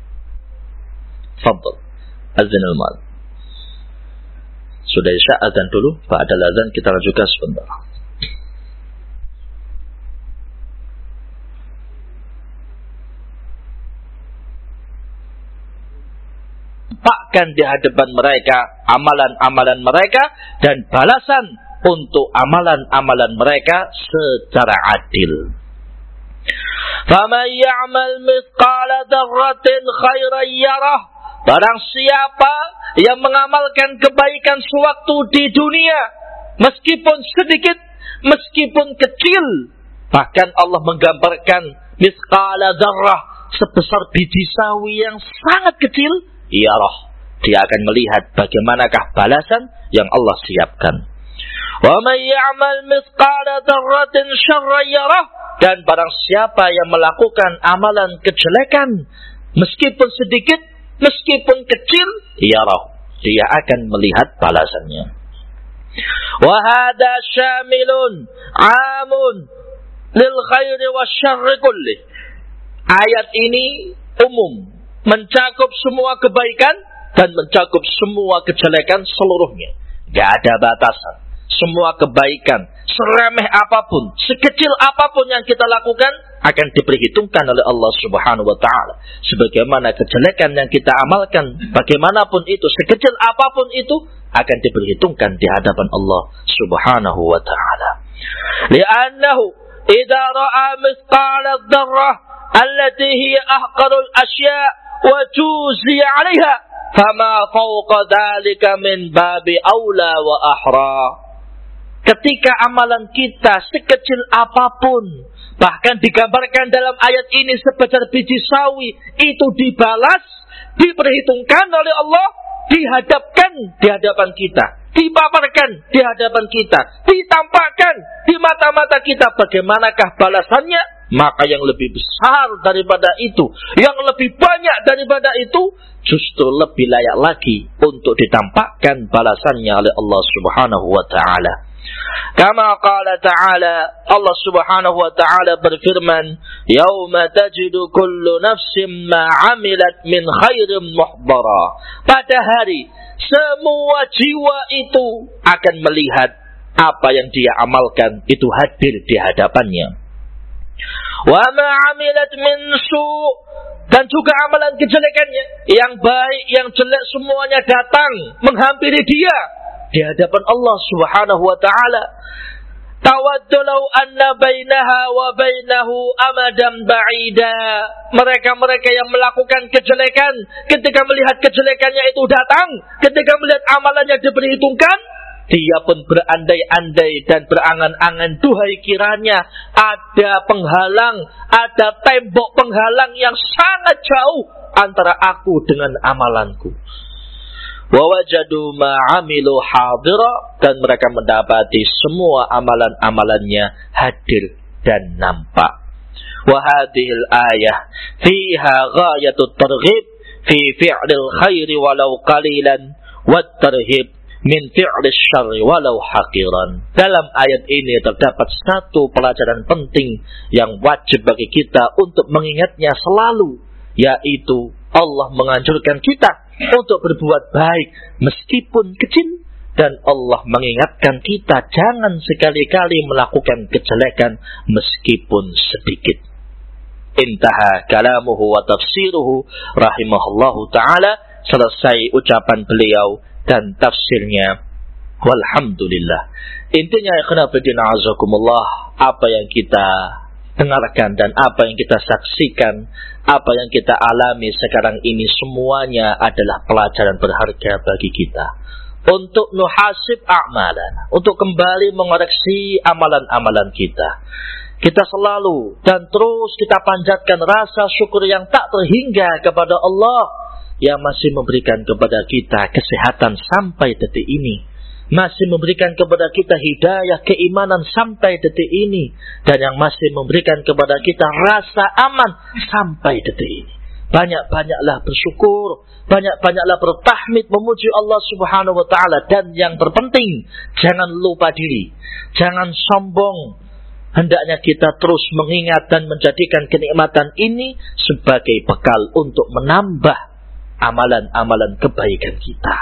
Fadl azanul mal. Sudah isya, azan dulu. Ba'da azan kita lanjutkan sebentar. Nampakkan di hadapan mereka amalan-amalan mereka dan balasan untuk amalan-amalan mereka secara adil. Faman ya'mal mithqala dzarratin khairan yarah. Barang siapa yang mengamalkan kebaikan sewaktu di dunia, meskipun sedikit, meskipun kecil, bahkan Allah menggambarkan mithqala dzarrah, sebesar biji sawi yang sangat kecil, yarah, dia akan melihat bagaimanakah balasan yang Allah siapkan. Wa may ya'mal mithqala dzarratin syarran yarah. Dan barang siapa yang melakukan amalan kejelekan, meskipun sedikit, meskipun kecil, yarah, dia akan melihat balasannya. Wa hadza syamilun 'amun lil khairi wasyarri kulli. Ayat ini umum, mencakup semua kebaikan dan mencakup semua kejelekan seluruhnya. Gak ada batasan. Semua kebaikan, seremeh apapun, sekecil apapun yang kita lakukan akan diperhitungkan oleh Allah Subhanahu wa taala. Sebagaimana kejelekan yang kita amalkan, bagaimanapun itu, sekecil apapun itu akan diperhitungkan di hadapan Allah Subhanahu wa taala. Li'annahu idza ra'a mithqala dzarrah allati hiya ahqarul asya' wa tuzi'a 'alayha fama fawqa dzalika min babi aula wa ahra. Ketika amalan kita sekecil apapun, bahkan digambarkan dalam ayat ini sebesar biji sawi, itu dibalas, diperhitungkan oleh Allah, dihadapkan di hadapan kita, dipaparkan di hadapan kita, ditampakkan di mata-mata kita. Bagaimanakah balasannya? Maka yang lebih besar daripada itu, yang lebih banyak daripada itu, justru lebih layak lagi untuk ditampakkan balasannya oleh Allah Subhanahu wa ta'ala. Kama qala ta'ala, Allah Subhanahu wa ta'ala berfirman, yauma tajidu kullu nafsin ma 'amilat min khairin muhdara. Pada hari semua jiwa itu akan melihat apa yang dia amalkan itu hadir di hadapannya. Wa ma 'amilat min su', dan juga amalan kejelekannya, yang baik yang jelek semuanya datang menghampiri dia di hadapan Allah Subhanahu wa ta'ala. Tawaddu law anna bainaha wa bainahu amadan ba'ida. Mereka-mereka yang melakukan kejelekan, ketika melihat kejelekannya itu datang, ketika melihat amalannya diperhitungkan, dia pun berandai-andai dan berangan-angan, duhai kiranya ada penghalang, ada tembok penghalang yang sangat jauh antara aku dengan amalanku. Wa wajadu ma 'amilu hadira, dan mereka mendapati semua amalan-amalannya hadir dan nampak. Wa hadhil ayah fiha ghayatut targhib fi fi'lil khairi walau qalilan wat tarhib min fi'lis syarri walau haqiran. Dalam ayat ini terdapat satu pelajaran penting yang wajib bagi kita untuk mengingatnya selalu, yaitu Allah menganjurkan kita untuk berbuat baik meskipun kecil, dan Allah mengingatkan kita jangan sekali-kali melakukan kejelekan meskipun sedikit. Intaha kalamuhu wa tafsiruhu rahimahullahu ta'ala. Selesai ucapan beliau dan tafsirnya. Walhamdulillah. Intinya ikhwan fillah azakumullah, apa yang kita dengarkan dan apa yang kita saksikan, apa yang kita alami sekarang ini, semuanya adalah pelajaran berharga bagi kita untuk nuhasib a'malan, untuk kembali mengoreksi amalan-amalan kita. Kita selalu dan terus kita panjatkan rasa syukur yang tak terhingga kepada Allah yang masih memberikan kepada kita kesehatan sampai detik ini, masih memberikan kepada kita hidayah keimanan sampai detik ini, dan yang masih memberikan kepada kita rasa aman sampai detik ini. Banyak-banyaklah bersyukur, banyak-banyaklah bertahmid, memuji Allah Subhanahu wa ta'ala. Dan yang terpenting, jangan lupa diri, jangan sombong. Hendaknya kita terus mengingat dan menjadikan kenikmatan ini sebagai bekal untuk menambah amalan-amalan kebaikan kita.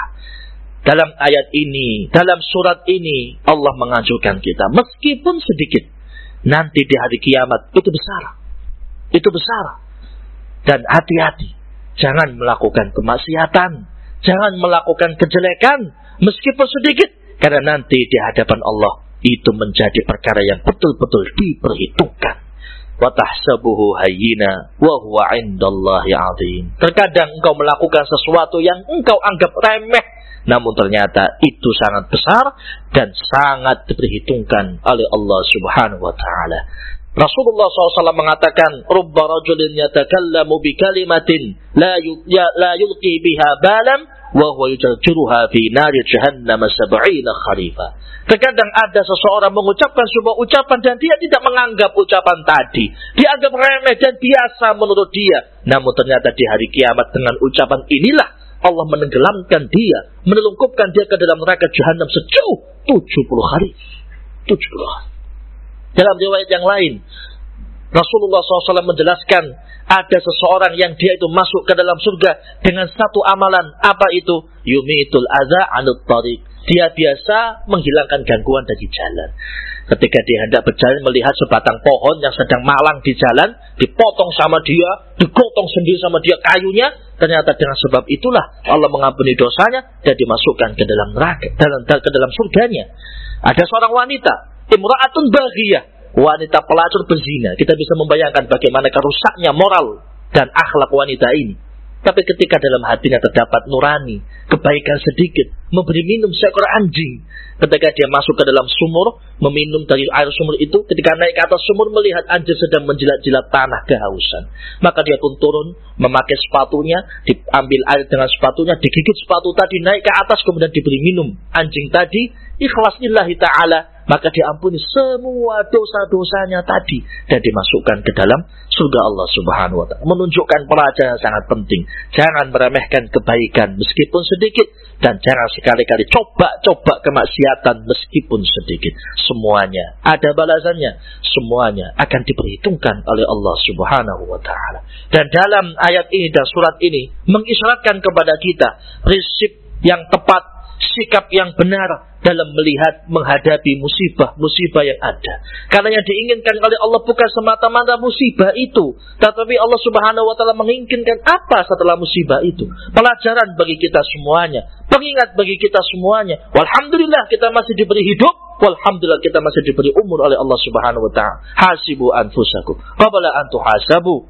Dalam ayat ini, dalam surat ini, Allah menganjurkan kita, meskipun sedikit, nanti di hari kiamat itu besar. Itu besar. Dan hati-hati, jangan melakukan kemaksiatan, jangan melakukan kejelekan, meskipun sedikit, karena nanti di hadapan Allah itu menjadi perkara yang betul-betul diperhitungkan. Wa tahsabuhu hayyina wa huwa 'indallahi 'azim. Terkadang engkau melakukan sesuatu yang engkau anggap remeh, namun ternyata itu sangat besar dan sangat diperhitungkan oleh Allah Subhanahu wa ta'ala. Rasulullah shallallahu alaihi wasallam mengatakan, rubba rajulin yatakallamu bi kalimatin la yulqi biha balam wa huwa yujarjuruha fi nari jahannam sab'ina kharifa. Terkadang ada seseorang mengucapkan sebuah ucapan dan dia tidak menganggap ucapan tadi, dianggap remeh dan biasa menurut dia, namun ternyata di hari kiamat dengan ucapan inilah Allah menenggelamkan dia, menelungkupkan dia ke dalam neraka jahanam sejauh tujuh puluh hari. tujuh puluh hari. Dalam riwayat yang lain, Rasulullah shallallahu alaihi wasallam menjelaskan, ada seseorang yang dia itu masuk ke dalam surga dengan satu amalan. Apa itu? Yumitul adza 'anut tariq. Dia biasa menghilangkan gangguan dari jalan. Ketika dia hendak berjalan melihat sebatang pohon yang sedang malang di jalan, dipotong sama dia, digotong sendiri sama dia kayunya, ternyata dengan sebab itulah Allah mengampuni dosanya dan dimasukkan ke dalam neraka, dalam ke dalam surganya. Ada seorang wanita, imra'atun baghiyah, wanita pelacur berzina. Kita bisa membayangkan bagaimana rusaknya moral dan akhlak wanita ini. Tapi ketika dalam hatinya terdapat nurani, kebaikan sedikit, memberi minum seekor anjing. Ketika dia masuk ke dalam sumur, meminum dari air sumur itu, ketika naik ke atas sumur melihat anjing sedang menjilat-jilat tanah kehausan. Maka dia pun turun, memakai sepatunya, diambil air dengan sepatunya, digigit sepatu tadi, naik ke atas, kemudian diberi minum anjing tadi, ikhlas lillahi ta'ala. Maka diampuni semua dosa-dosanya tadi dan dimasukkan ke dalam surga Allah Subhanahu wa taala. Menunjukkan pelajaran yang sangat penting. Jangan meremehkan kebaikan meskipun sedikit, dan jangan sekali-kali coba-coba kemaksiatan meskipun sedikit. Semuanya ada balasannya, semuanya akan diperhitungkan oleh Allah Subhanahu wa taala. Dan dalam ayat ini dan surat ini mengisyaratkan kepada kita prinsip yang tepat, sikap yang benar dalam melihat menghadapi musibah-musibah yang ada. Karena yang diinginkan oleh Allah bukan semata-mata musibah itu, tetapi Allah Subhanahu wa taala menginginkan apa setelah musibah itu? Pelajaran bagi kita semuanya, pengingat bagi kita semuanya. Walhamdulillah kita masih diberi hidup, walhamdulillah kita masih diberi umur oleh Allah Subhanahu wa taala. Hasibu anfusakum qabla an tuhasabu.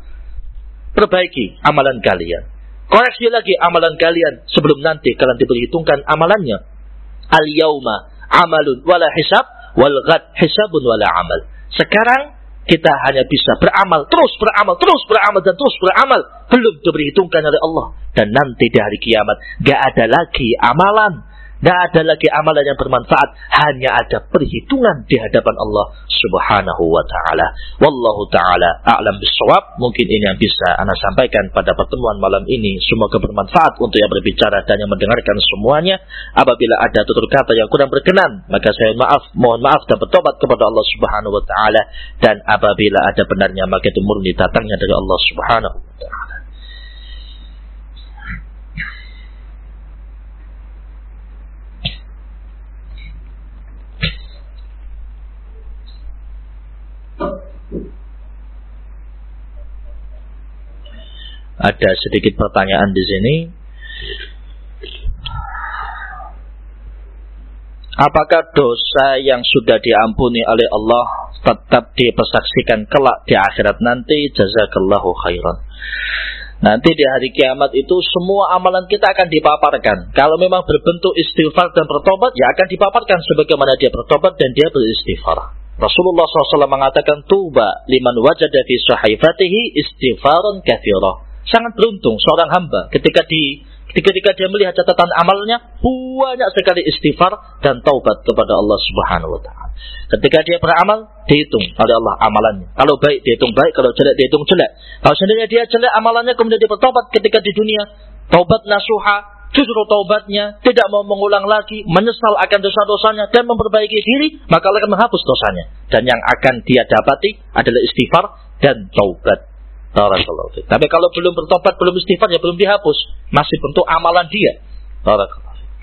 Perbaiki amalan kalian. Koreksi lagi amalan kalian sebelum nanti kalian diperhitungkan amalannya. Al-yawma amalun wala hisab, wal ghad hisabun wala amal. Sekarang kita hanya bisa beramal, terus beramal, terus beramal, dan terus beramal. Belum diperhitungkan oleh Allah. Dan nanti di hari kiamat gak ada lagi amalan, gak ada lagi amalan yang bermanfaat. Hanya ada perhitungan di hadapan Allah Subhanahu wa ta'ala. Wallahu ta'ala a'lam bissawab. Mungkin ini yang bisa Ana sampaikan pada pertemuan malam ini. Semoga bermanfaat untuk yang berbicara dan yang mendengarkan semuanya. Apabila ada tutur kata yang kurang berkenan, maka saya maaf, mohon maaf dan bertobat kepada Allah Subhanahu wa ta'ala. Dan apabila ada benarnya, maka itu murni datangnya dari Allah Subhanahu wa ta'ala. Ada sedikit pertanyaan di sini. Apakah dosa yang sudah diampuni oleh Allah tetap dipersaksikan kelak di akhirat nanti? Jazakallahu khairan. Nanti di hari kiamat itu semua amalan kita akan dipaparkan. Kalau memang berbentuk istighfar dan bertobat, ya akan dipaparkan sebagaimana dia bertobat dan dia beristighfar. Rasulullah shallallahu alaihi wasallam mengatakan, Tuba liman wajada fi sahifatihi istighfaran katsira. Sangat beruntung seorang hamba ketika di ketika dia melihat catatan amalnya banyak sekali istighfar dan taubat kepada Allah Subhanahu wa taala. Ketika dia beramal, dihitung oleh Allah amalannya. Kalau baik dihitung baik, kalau jelek dihitung jelek. Kalau seandainya dia jelek amalannya kemudian dia bertobat ketika di dunia, taubat nasuha, justru taubatnya tidak mau mengulang lagi, menyesal akan dosa-dosanya dan memperbaiki diri, maka Allah akan menghapus dosanya. Dan yang akan dia dapati adalah istighfar dan taubat. Barakallahu fiik. Tapi kalau belum bertobat, belum istighfar, ya belum dihapus, masih bentuk amalan dia. Barakallahu fiik.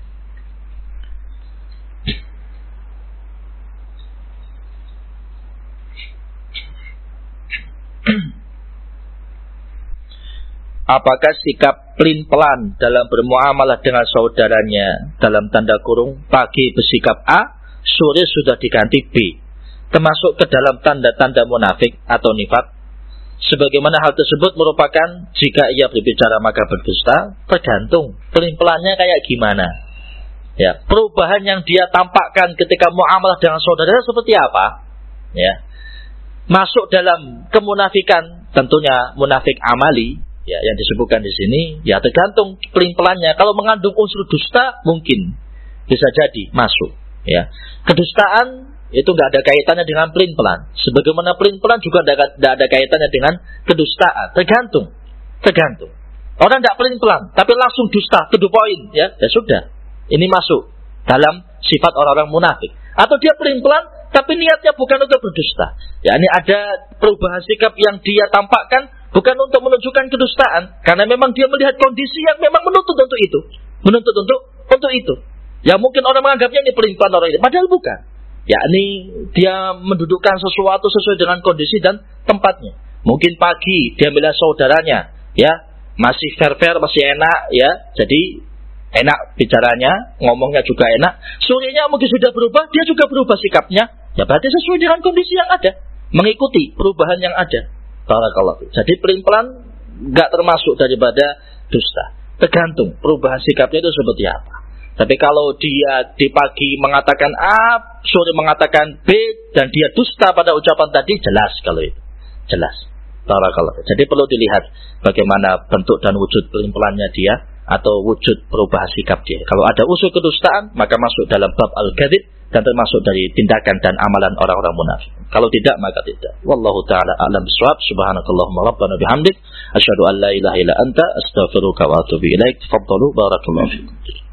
Apakah sikap pelin-pelan dalam bermuamalah dengan saudaranya, dalam tanda kurung, pagi bersikap A, sore sudah diganti B, termasuk ke dalam tanda-tanda munafik atau nifak? Sebagaimana hal tersebut merupakan jika ia berbicara maka berdusta, tergantung pelin-pelannya kayak gimana. Ya, perubahan yang dia tampakkan ketika muamalah dengan saudaranya seperti apa? Ya, masuk dalam kemunafikan, tentunya munafik amali, ya, yang disebutkan di sini, ya tergantung pelin-pelannya. Kalau mengandung unsur dusta, mungkin bisa jadi masuk. Ya, kedustaan itu nggak ada kaitannya dengan pelin-pelan. Sebagaimana pelin-pelan juga nggak ada kaitannya dengan kedustaan. Tergantung, tergantung. Orang nggak pelin-pelan, tapi langsung dusta, to the point, ya, ya sudah. Ini masuk dalam sifat orang-orang munafik. Atau dia pelin-pelan, tapi niatnya bukan untuk berdusta. Ya, ini ada perubahan sikap yang dia tampakkan Bukan untuk menunjukkan kedustaan, karena memang dia melihat kondisi yang memang menuntut untuk itu. Menuntut untuk untuk itu. Ya mungkin orang menganggapnya ini pelin-pelan orang ini, padahal bukan. Yakni dia mendudukkan sesuatu sesuai dengan kondisi dan tempatnya. Mungkin pagi dia melihat saudaranya, ya masih fair-fair, masih enak, ya. Jadi enak bicaranya, ngomongnya juga enak. Sorenya mungkin sudah berubah, dia juga berubah sikapnya. Ya berarti sesuai dengan kondisi yang ada, mengikuti perubahan yang ada. Barakallahu. Jadi pelin-pelan enggak termasuk daripada dusta. Tergantung perubahan sikapnya itu seperti apa. Tapi kalau dia di pagi mengatakan A, sore mengatakan B, dan dia dusta pada ucapan tadi, jelas kalau itu. Jelas. Barakallahu. Jadi perlu dilihat bagaimana bentuk dan wujud pelin-pelannya dia, atau wujud perubahan sikap dia. Kalau ada unsur kedustaan, maka masuk dalam bab al-kadzib, dan termasuk dari tindakan dan amalan orang-orang munafik. Kalau tidak, maka tidak. Wallahu ta'ala a'lam bishawab. Subhanakallahumma rabbana bihamdik, asyhadu an la ilaha illa anta, astaghfiruka wa atubu ilaik. Tafaddalu, barakallahu fikum.